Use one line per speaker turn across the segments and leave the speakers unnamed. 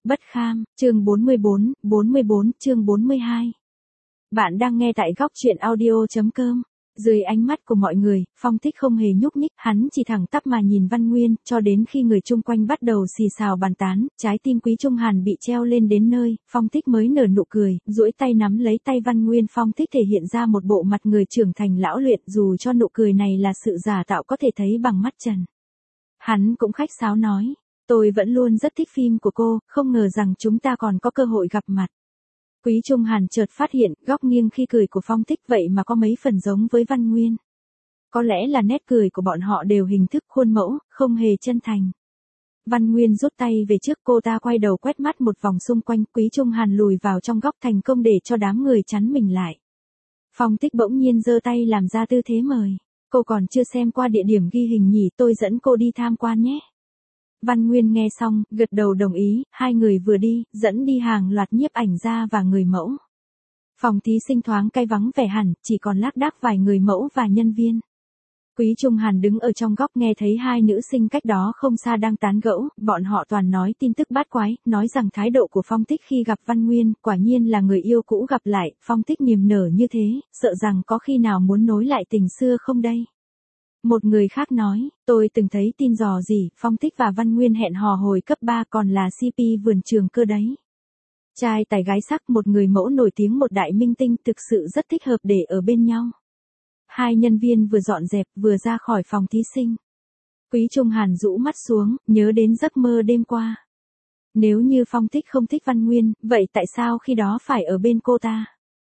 Bất kham, chương 44 chương 42. Bạn đang nghe tại góc truyện audio.com. Dưới ánh mắt của mọi người, Phong Thích không hề nhúc nhích, hắn chỉ thẳng tắp mà nhìn Văn Nguyên, cho đến khi người chung quanh bắt đầu xì xào bàn tán, trái tim Quý Trung Hàn bị treo lên đến nơi, Phong Thích mới nở nụ cười, duỗi tay nắm lấy tay Văn Nguyên. Phong Thích thể hiện ra một bộ mặt người trưởng thành lão luyện, dù cho nụ cười này là sự giả tạo có thể thấy bằng mắt trần. Hắn cũng khách sáo nói, tôi vẫn luôn rất thích phim của cô, không ngờ rằng chúng ta còn có cơ hội gặp mặt. Quý Trung Hàn chợt phát hiện, góc nghiêng khi cười của Phong Thích vậy mà có mấy phần giống với Văn Nguyên. Có lẽ là nét cười của bọn họ đều hình thức khuôn mẫu, không hề chân thành. Văn Nguyên rút tay về trước, cô ta quay đầu quét mắt một vòng xung quanh, Quý Trung Hàn lùi vào trong góc thành công để cho đám người chắn mình lại. Phong Thích bỗng nhiên giơ tay làm ra tư thế mời. Cô còn chưa xem qua địa điểm ghi hình nhỉ, tôi dẫn cô đi tham quan nhé. Văn Nguyên nghe xong, gật đầu đồng ý, hai người vừa đi, dẫn đi hàng loạt nhiếp ảnh gia và người mẫu. Phòng thí sinh thoáng cay vắng vẻ hẳn, chỉ còn lác đác vài người mẫu và nhân viên. Quý Trung Hàn đứng ở trong góc nghe thấy hai nữ sinh cách đó không xa đang tán gẫu, bọn họ toàn nói tin tức bát quái, nói rằng thái độ của Phong Thích khi gặp Văn Nguyên, quả nhiên là người yêu cũ gặp lại, Phong Thích niềm nở như thế, sợ rằng có khi nào muốn nối lại tình xưa không đây. Một người khác nói, tôi từng thấy tin dò gì, Phong Thích và Văn Nguyên hẹn hò hồi cấp 3 còn là CP vườn trường cơ đấy. Trai tài gái sắc, một người mẫu nổi tiếng một đại minh tinh, thực sự rất thích hợp để ở bên nhau. Hai nhân viên vừa dọn dẹp vừa ra khỏi phòng thí sinh. Quý Trung Hàn rũ mắt xuống, nhớ đến giấc mơ đêm qua. Nếu như Phong Thích không thích Văn Nguyên, vậy tại sao khi đó phải ở bên cô ta?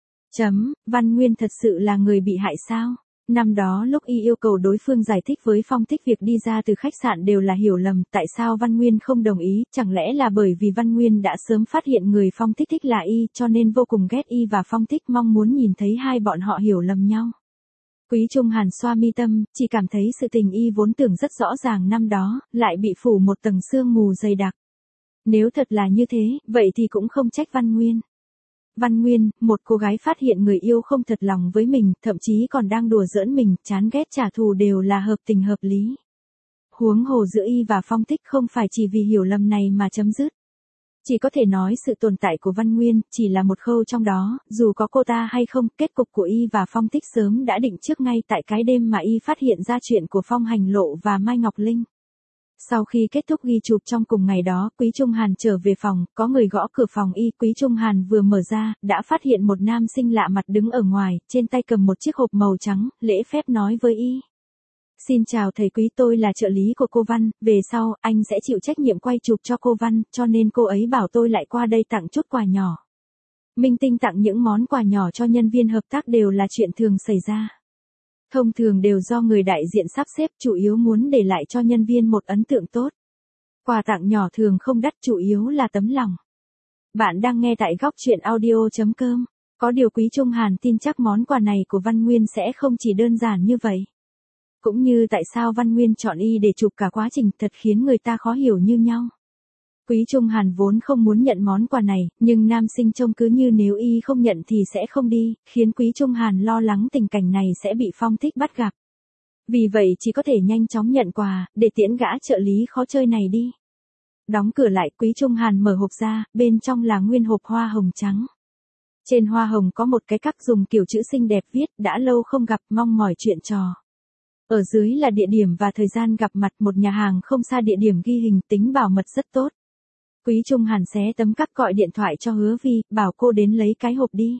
Văn Nguyên thật sự là người bị hại sao? Năm đó lúc y yêu cầu đối phương giải thích với Phong Thích việc đi ra từ khách sạn đều là hiểu lầm, tại sao Văn Nguyên không đồng ý, chẳng lẽ là bởi vì Văn Nguyên đã sớm phát hiện người Phong Thích thích là y, cho nên vô cùng ghét y và Phong Thích mong muốn nhìn thấy hai bọn họ hiểu lầm nhau. Quý Trung Hàn xoa mi tâm, chỉ cảm thấy sự tình y vốn tưởng rất rõ ràng năm đó, lại bị phủ một tầng sương mù dày đặc. Nếu thật là như thế, vậy thì cũng không trách Văn Nguyên. Văn Nguyên, một cô gái phát hiện người yêu không thật lòng với mình, thậm chí còn đang đùa giỡn mình, chán ghét trả thù đều là hợp tình hợp lý. Huống hồ giữa y và Phong Thích không phải chỉ vì hiểu lầm này mà chấm dứt. Chỉ có thể nói sự tồn tại của Văn Nguyên chỉ là một khâu trong đó, dù có cô ta hay không, kết cục của y và Phong Thích sớm đã định trước ngay tại cái đêm mà y phát hiện ra chuyện của Phong Hành Lộ và Mai Ngọc Linh. Sau khi kết thúc ghi chụp trong cùng ngày đó, Quý Trung Hàn trở về phòng, có người gõ cửa phòng y, Quý Trung Hàn vừa mở ra, đã phát hiện một nam sinh lạ mặt đứng ở ngoài, trên tay cầm một chiếc hộp màu trắng, lễ phép nói với y. Xin chào thầy Quý, tôi là trợ lý của cô Văn, về sau, anh sẽ chịu trách nhiệm quay chụp cho cô Văn, cho nên cô ấy bảo tôi lại qua đây tặng chút quà nhỏ. Minh tinh tặng những món quà nhỏ cho nhân viên hợp tác đều là chuyện thường xảy ra. Thông thường đều do người đại diện sắp xếp, chủ yếu muốn để lại cho nhân viên một ấn tượng tốt. Quà tặng nhỏ thường không đắt, chủ yếu là tấm lòng. Bạn đang nghe tại góc truyện audio.com. Có điều Quý Trung Hàn tin chắc món quà này của Văn Nguyên sẽ không chỉ đơn giản như vậy. Cũng như tại sao Văn Nguyên chọn y để chụp cả quá trình, thật khiến người ta khó hiểu như nhau. Quý Trung Hàn vốn không muốn nhận món quà này, nhưng nam sinh trông cứ như nếu y không nhận thì sẽ không đi, khiến Quý Trung Hàn lo lắng tình cảnh này sẽ bị Phong Thích bắt gặp. Vì vậy chỉ có thể nhanh chóng nhận quà, để tiễn gã trợ lý khó chơi này đi. Đóng cửa lại, Quý Trung Hàn mở hộp ra, bên trong là nguyên hộp hoa hồng trắng. Trên hoa hồng có một cái cắc dùng kiểu chữ xinh đẹp viết, đã lâu không gặp, mong mỏi chuyện trò. Ở dưới là địa điểm và thời gian gặp mặt, một nhà hàng không xa địa điểm ghi hình, tính bảo mật rất tốt. Quý Trung Hàn xé tấm cắc gọi điện thoại cho Hứa Vi, bảo cô đến lấy cái hộp đi.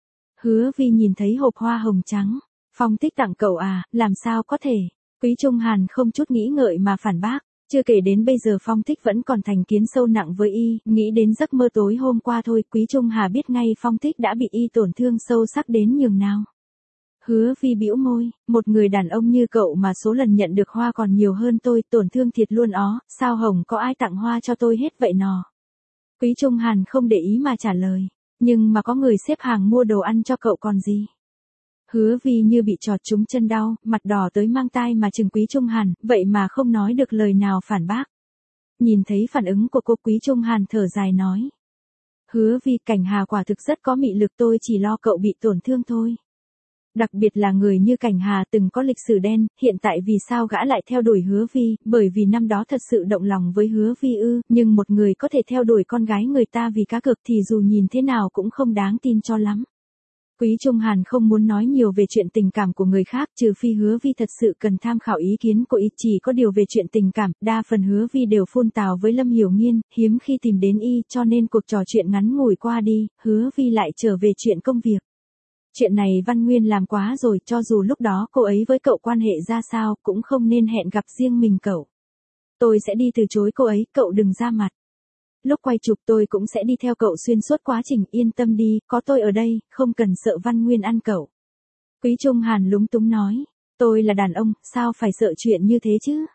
Hứa Vi nhìn thấy hộp hoa hồng trắng. Phong Thích tặng cậu à, làm sao có thể. Quý Trung Hàn không chút nghĩ ngợi mà phản bác. Chưa kể đến bây giờ Phong Thích vẫn còn thành kiến sâu nặng với y, nghĩ đến giấc mơ tối hôm qua thôi, Quý Trung Hà biết ngay Phong Thích đã bị y tổn thương sâu sắc đến nhường nào. Hứa Vi bĩu môi, một người đàn ông như cậu mà số lần nhận được hoa còn nhiều hơn tôi, tổn thương thiệt luôn ó, sao hồng có ai tặng hoa cho tôi hết vậy nò. Quý Trung Hàn không để ý mà trả lời, nhưng mà có người xếp hàng mua đồ ăn cho cậu còn gì. Hứa Vi như bị chọt trúng chân đau, mặt đỏ tới mang tai mà chừng Quý Trung Hàn, vậy mà không nói được lời nào phản bác. Nhìn thấy phản ứng của cô, Quý Trung Hàn thở dài nói. Hứa Vi, Cảnh Hà quả thực rất có mị lực, tôi chỉ lo cậu bị tổn thương thôi. Đặc biệt là người như Cảnh Hà từng có lịch sử đen, hiện tại vì sao gã lại theo đuổi Hứa Vi, bởi vì năm đó thật sự động lòng với Hứa Vi ư, nhưng một người có thể theo đuổi con gái người ta vì cá cược thì dù nhìn thế nào cũng không đáng tin cho lắm. Quý Trung Hàn không muốn nói nhiều về chuyện tình cảm của người khác, trừ phi Hứa Vi thật sự cần tham khảo ý kiến của y, chỉ có điều về chuyện tình cảm, đa phần Hứa Vi đều phun tào với Lâm Hiểu Nghiên, hiếm khi tìm đến y, cho nên cuộc trò chuyện ngắn ngủi qua đi, Hứa Vi lại trở về chuyện công việc. Chuyện này Văn Nguyên làm quá rồi, cho dù lúc đó cô ấy với cậu quan hệ ra sao, cũng không nên hẹn gặp riêng mình cậu. Tôi sẽ đi từ chối cô ấy, cậu đừng ra mặt. Lúc quay chụp tôi cũng sẽ đi theo cậu xuyên suốt quá trình, yên tâm đi, có tôi ở đây, không cần sợ Văn Nguyên ăn cậu. Quý Trung Hàn lúng túng nói, tôi là đàn ông, sao phải sợ chuyện như thế chứ?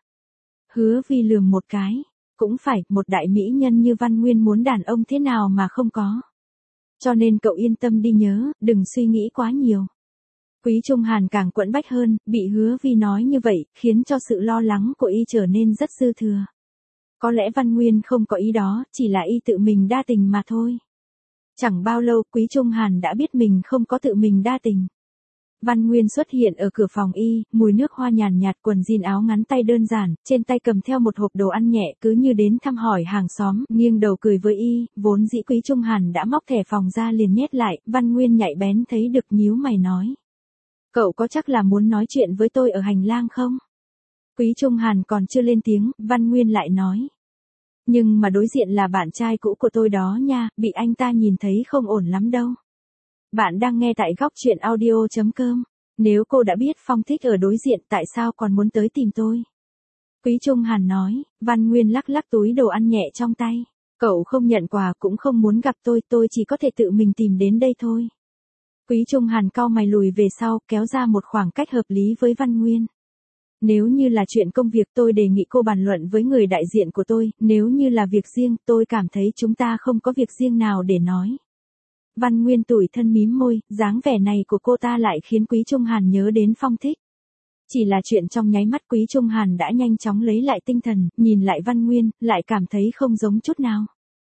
Hứa Vi lườm một cái, cũng phải, một đại mỹ nhân như Văn Nguyên muốn đàn ông thế nào mà không có. Cho nên cậu yên tâm đi nhớ, đừng suy nghĩ quá nhiều. Quý Trung Hàn càng quẫn bách hơn, bị Hứa Vi nói như vậy, khiến cho sự lo lắng của y trở nên rất dư thừa. Có lẽ Văn Nguyên không có ý đó, chỉ là y tự mình đa tình mà thôi. Chẳng bao lâu Quý Trung Hàn đã biết mình không có tự mình đa tình. Văn Nguyên xuất hiện ở cửa phòng y, mùi nước hoa nhàn nhạt, quần jean áo ngắn tay đơn giản, trên tay cầm theo một hộp đồ ăn nhẹ, cứ như đến thăm hỏi hàng xóm, nghiêng đầu cười với y, vốn dĩ Quý Trung Hàn đã móc thẻ phòng ra liền nhét lại, Văn Nguyên nhạy bén thấy được nhíu mày nói. Cậu có chắc là muốn nói chuyện với tôi ở hành lang không? Quý Trung Hàn còn chưa lên tiếng, Văn Nguyên lại nói. Nhưng mà đối diện là bạn trai cũ của tôi đó nha, bị anh ta nhìn thấy không ổn lắm đâu. Bạn đang nghe tại góc chuyện audio.com. Nếu cô đã biết Phong thích ở đối diện tại sao còn muốn tới tìm tôi? Quý Trung Hàn nói, Văn Nguyên lắc lắc túi đồ ăn nhẹ trong tay. Cậu không nhận quà cũng không muốn gặp tôi chỉ có thể tự mình tìm đến đây thôi. Quý Trung Hàn cau mày lùi về sau, kéo ra một khoảng cách hợp lý với Văn Nguyên. Nếu như là chuyện công việc tôi đề nghị cô bàn luận với người đại diện của tôi, nếu như là việc riêng tôi cảm thấy chúng ta không có việc riêng nào để nói. Văn Nguyên tủi thân mím môi, dáng vẻ này của cô ta lại khiến Quý Trung Hàn nhớ đến Phong thích. Chỉ là chuyện trong nháy mắt Quý Trung Hàn đã nhanh chóng lấy lại tinh thần, nhìn lại Văn Nguyên, lại cảm thấy không giống chút nào.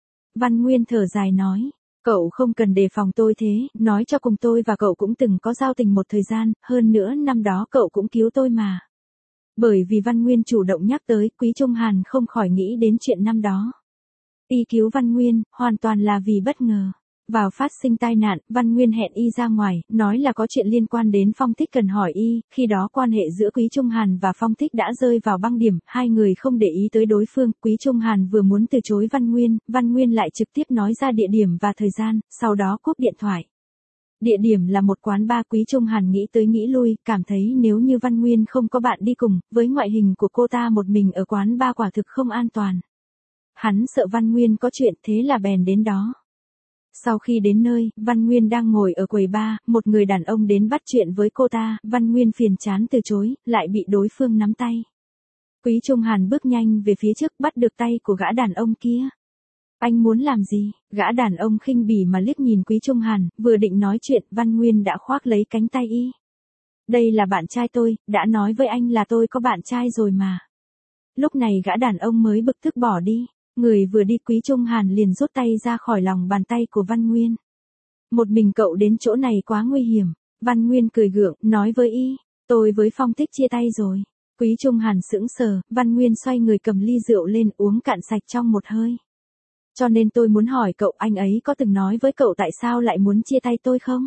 Văn Nguyên thở dài nói, cậu không cần đề phòng tôi thế, nói cho cùng tôi và cậu cũng từng có giao tình một thời gian, hơn nữa năm đó cậu cũng cứu tôi mà. Bởi vì Văn Nguyên chủ động nhắc tới, Quý Trung Hàn không khỏi nghĩ đến chuyện năm đó. Y cứu Văn Nguyên, hoàn toàn là vì bất ngờ. Vào phát sinh tai nạn, Văn Nguyên hẹn y ra ngoài, nói là có chuyện liên quan đến Phong thích cần hỏi y, khi đó quan hệ giữa Quý Trung Hàn và Phong thích đã rơi vào băng điểm, hai người không để ý tới đối phương, Quý Trung Hàn vừa muốn từ chối Văn Nguyên lại trực tiếp nói ra địa điểm và thời gian, sau đó cúp điện thoại. Địa điểm là một quán bar. Quý Trung Hàn nghĩ tới nghĩ lui, cảm thấy nếu như Văn Nguyên không có bạn đi cùng, với ngoại hình của cô ta một mình ở quán bar quả thực không an toàn. Hắn sợ Văn Nguyên có chuyện thế là bèn đến đó. Sau khi đến nơi, Văn Nguyên đang ngồi ở quầy bar, một người đàn ông đến bắt chuyện với cô ta, Văn Nguyên phiền chán từ chối, lại bị đối phương nắm tay. Quý Trung Hàn bước nhanh về phía trước bắt được tay của gã đàn ông kia. Anh muốn làm gì? Gã đàn ông khinh bỉ mà liếc nhìn Quý Trung Hàn, vừa định nói chuyện, Văn Nguyên đã khoác lấy cánh tay y. Đây là bạn trai tôi, đã nói với anh là tôi có bạn trai rồi mà. Lúc này gã đàn ông mới bực tức bỏ đi. Người vừa đi Quý Trung Hàn liền rút tay ra khỏi lòng bàn tay của Văn Nguyên. Một mình cậu đến chỗ này quá nguy hiểm. Văn Nguyên cười gượng, nói với y, tôi với Phong thích chia tay rồi. Quý Trung Hàn sững sờ, Văn Nguyên xoay người cầm ly rượu lên uống cạn sạch trong một hơi. Cho nên tôi muốn hỏi cậu, anh ấy có từng nói với cậu tại sao lại muốn chia tay tôi không?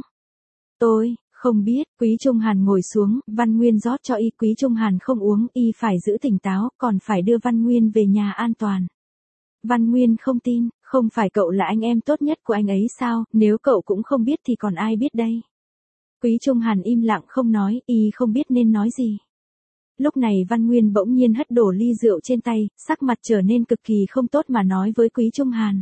Tôi không biết. Quý Trung Hàn ngồi xuống, Văn Nguyên rót cho y. Quý Trung Hàn không uống, y phải giữ tỉnh táo, còn phải đưa Văn Nguyên về nhà an toàn. Văn Nguyên không tin, không phải cậu là anh em tốt nhất của anh ấy sao, nếu cậu cũng không biết thì còn ai biết đây. Quý Trung Hàn im lặng không nói, y không biết nên nói gì. Lúc này Văn Nguyên bỗng nhiên hất đổ ly rượu trên tay, sắc mặt trở nên cực kỳ không tốt mà nói với Quý Trung Hàn.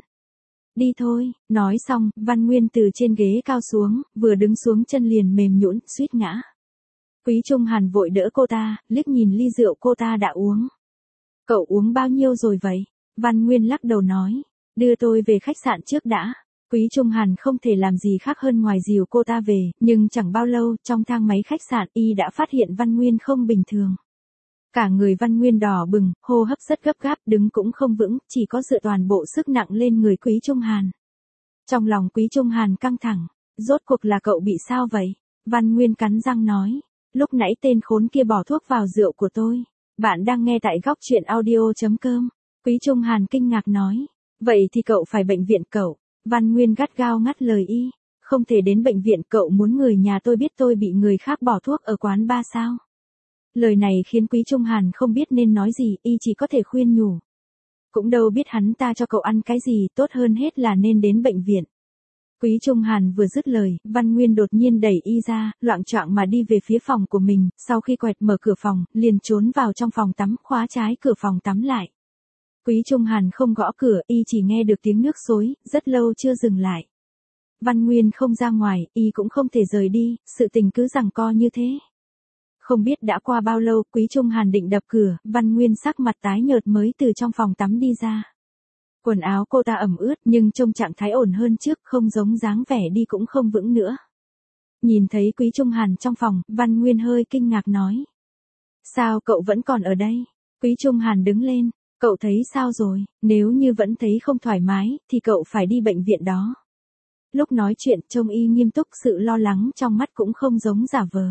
Đi thôi, nói xong, Văn Nguyên từ trên ghế cao xuống, vừa đứng xuống chân liền mềm nhũn, suýt ngã. Quý Trung Hàn vội đỡ cô ta, liếc nhìn ly rượu cô ta đã uống. Cậu uống bao nhiêu rồi vậy? Văn Nguyên lắc đầu nói, đưa tôi về khách sạn trước đã. Quý Trung Hàn không thể làm gì khác hơn ngoài dìu cô ta về, nhưng chẳng bao lâu, trong thang máy khách sạn, y đã phát hiện Văn Nguyên không bình thường. Cả người Văn Nguyên đỏ bừng, hô hấp rất gấp gáp, đứng cũng không vững, chỉ có dựa toàn bộ sức nặng lên người Quý Trung Hàn. Trong lòng Quý Trung Hàn căng thẳng, rốt cuộc là cậu bị sao vậy? Văn Nguyên cắn răng nói. Lúc nãy tên khốn kia bỏ thuốc vào rượu của tôi. Bạn đang nghe tại góc chuyện audio.com. Quý Trung Hàn kinh ngạc nói. Vậy thì cậu phải bệnh viện cậu. Văn Nguyên gắt gao ngắt lời y. Không thể đến bệnh viện, cậu muốn người nhà tôi biết tôi bị người khác bỏ thuốc ở quán bar sao? Lời này khiến Quý Trung Hàn không biết nên nói gì, y chỉ có thể khuyên nhủ. Cũng đâu biết hắn ta cho cậu ăn cái gì, tốt hơn hết là nên đến bệnh viện. Quý Trung Hàn vừa dứt lời, Văn Nguyên đột nhiên đẩy y ra, loạng choạng mà đi về phía phòng của mình, sau khi quẹt mở cửa phòng, liền trốn vào trong phòng tắm, khóa trái cửa phòng tắm lại. Quý Trung Hàn không gõ cửa, y chỉ nghe được tiếng nước xối, rất lâu chưa dừng lại. Văn Nguyên không ra ngoài, y cũng không thể rời đi, sự tình cứ giằng co như thế. Không biết đã qua bao lâu, Quý Trung Hàn định đập cửa, Văn Nguyên sắc mặt tái nhợt mới từ trong phòng tắm đi ra. Quần áo cô ta ẩm ướt nhưng trông trạng thái ổn hơn trước, không giống dáng vẻ đi cũng không vững nữa. Nhìn thấy Quý Trung Hàn trong phòng, Văn Nguyên hơi kinh ngạc nói. Sao cậu vẫn còn ở đây? Quý Trung Hàn đứng lên, cậu thấy sao rồi, nếu như vẫn thấy không thoải mái, thì cậu phải đi bệnh viện đó. Lúc nói chuyện trông y nghiêm túc, sự lo lắng trong mắt cũng không giống giả vờ.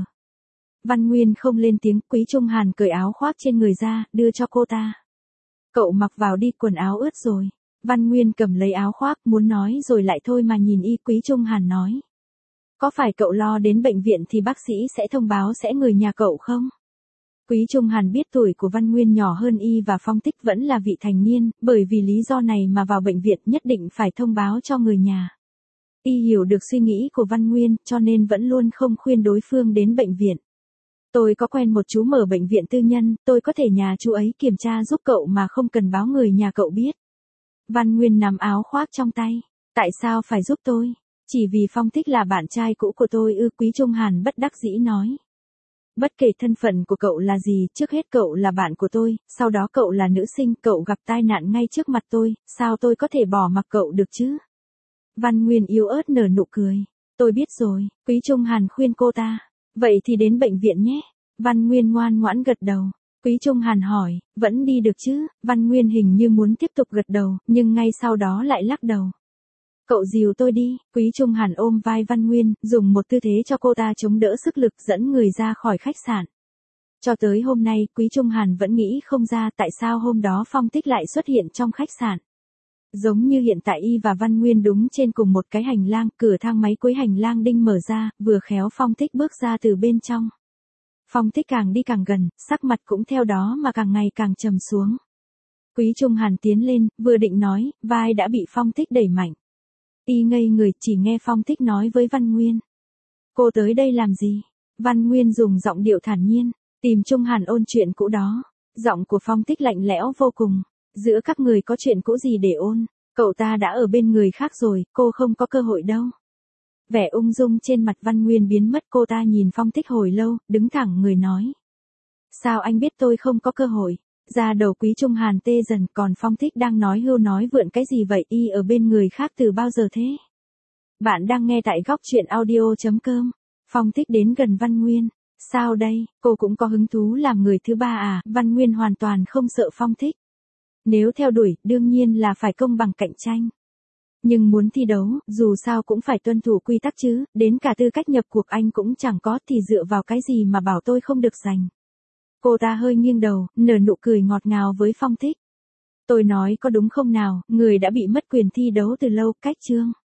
Văn Nguyên không lên tiếng, Quý Trung Hàn cởi áo khoác trên người ra, đưa cho cô ta. Cậu mặc vào đi, quần áo ướt rồi. Văn Nguyên cầm lấy áo khoác, muốn nói rồi lại thôi mà nhìn y. Quý Trung Hàn nói. Có phải cậu lo đến bệnh viện thì bác sĩ sẽ thông báo sẽ người nhà cậu không? Quý Trung Hàn biết tuổi của Văn Nguyên nhỏ hơn y và Phong Tích vẫn là vị thành niên, bởi vì lý do này mà vào bệnh viện nhất định phải thông báo cho người nhà. Y hiểu được suy nghĩ của Văn Nguyên, cho nên vẫn luôn không khuyên đối phương đến bệnh viện. Tôi có quen một chú mở bệnh viện tư nhân, tôi có thể nhờ chú ấy kiểm tra giúp cậu mà không cần báo người nhà cậu biết. Văn Nguyên nắm áo khoác trong tay. Tại sao phải giúp tôi? Chỉ vì Phong Tích là bạn trai cũ của tôi ư? Quý Trung Hàn bất đắc dĩ nói. Bất kể thân phận của cậu là gì, trước hết cậu là bạn của tôi, sau đó cậu là nữ sinh, cậu gặp tai nạn ngay trước mặt tôi, sao tôi có thể bỏ mặc cậu được chứ? Văn Nguyên yếu ớt nở nụ cười. Tôi biết rồi, Quý Trung Hàn khuyên cô ta. Vậy thì đến bệnh viện nhé. Văn Nguyên ngoan ngoãn gật đầu. Quý Trung Hàn hỏi, vẫn đi được chứ? Văn Nguyên hình như muốn tiếp tục gật đầu, nhưng ngay sau đó lại lắc đầu. Cậu dìu tôi đi. Quý Trung Hàn ôm vai Văn Nguyên, dùng một tư thế cho cô ta chống đỡ sức lực dẫn người ra khỏi khách sạn. Cho tới hôm nay, Quý Trung Hàn vẫn nghĩ không ra tại sao hôm đó Phong Tích lại xuất hiện trong khách sạn. Giống như hiện tại y và Văn Nguyên đúng trên cùng một cái hành lang, cửa thang máy cuối hành lang đinh mở ra, vừa khéo Phong Tích bước ra từ bên trong. Phong Tích càng đi càng gần, sắc mặt cũng theo đó mà càng ngày càng trầm xuống. Quý Trung Hàn tiến lên, vừa định nói, vai đã bị Phong Tích đẩy mạnh. Y ngây người, chỉ nghe Phong Tích nói với Văn Nguyên. Cô tới đây làm gì? Văn Nguyên dùng giọng điệu thản nhiên, tìm Trung Hàn ôn chuyện cũ đó. Giọng của Phong Tích lạnh lẽo vô cùng. Giữa các người có chuyện cũ gì để ôn? Cậu ta đã ở bên người khác rồi, cô không có cơ hội đâu. Vẻ ung dung trên mặt Văn Nguyên biến mất, cô ta nhìn Phong Tích hồi lâu, đứng thẳng người nói. Sao anh biết tôi không có cơ hội? Da đầu Quý Trung Hàn tê dần, còn Phong Tích đang nói hưu nói vượn cái gì vậy? Y ở bên người khác từ bao giờ thế? Bạn đang nghe tại góc chuyện audio.com. Phong Tích đến gần Văn Nguyên. Sao đây, cô cũng có hứng thú làm người thứ ba à? Văn Nguyên hoàn toàn không sợ Phong Tích. Nếu theo đuổi, đương nhiên là phải công bằng cạnh tranh. Nhưng muốn thi đấu, dù sao cũng phải tuân thủ quy tắc chứ, đến cả tư cách nhập cuộc anh cũng chẳng có thì dựa vào cái gì mà bảo tôi không được giành. Cô ta hơi nghiêng đầu, nở nụ cười ngọt ngào với Phong Tích. Tôi nói có đúng không nào, người đã bị mất quyền thi đấu từ lâu, cách chương.